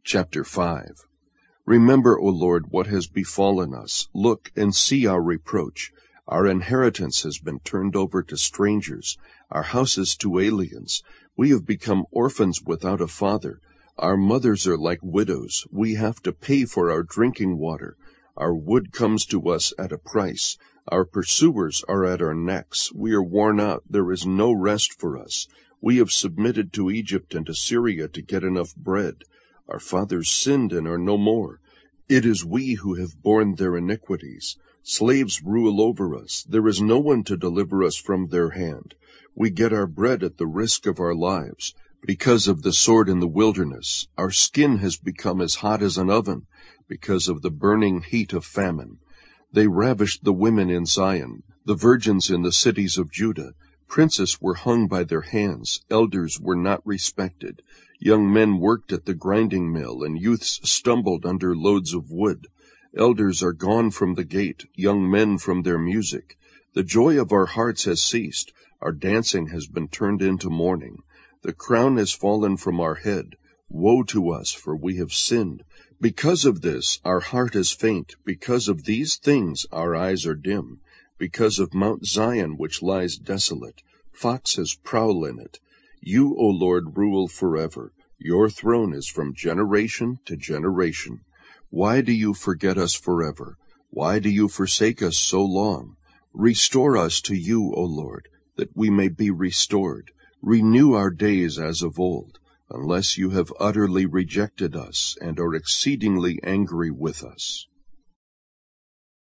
Chapter 5. Remember, O Lord, what has befallen us. Look and see our reproach. Our inheritance has been turned over to strangers, our houses to aliens. We have become orphans without a father. Our mothers are like widows. We have to pay for our drinking water. Our wood comes to us at a price. Our pursuers are at our necks. We are worn out. There is no rest for us. We have submitted to Egypt and to Syria to get enough bread. Our fathers sinned and are no more. It is we who have borne their iniquities. Slaves rule over us. There is no one to deliver us from their hand. We get our bread at the risk of our lives. Because of the sword in the wilderness, our skin has become as hot as an oven, because of the burning heat of famine. They ravished the women in Zion, the virgins in the cities of Judah. Princes were hung by their hands, elders were not respected. Young men worked at the grinding mill, and youths stumbled under loads of wood. Elders are gone from the gate, young men from their music. The joy of our hearts has ceased, our dancing has been turned into mourning. The crown has fallen from our head. Woe to us, for we have sinned. Because of this, our heart is faint. Because of these things, our eyes are dim. Because of Mount Zion, which lies desolate, foxes prowl in it. You, O Lord, rule forever. Your throne is from generation to generation. Why do you forget us forever? Why do you forsake us so long? Restore us to you, O Lord, that we may be restored. Renew our days as of old, unless you have utterly rejected us and are exceedingly angry with us.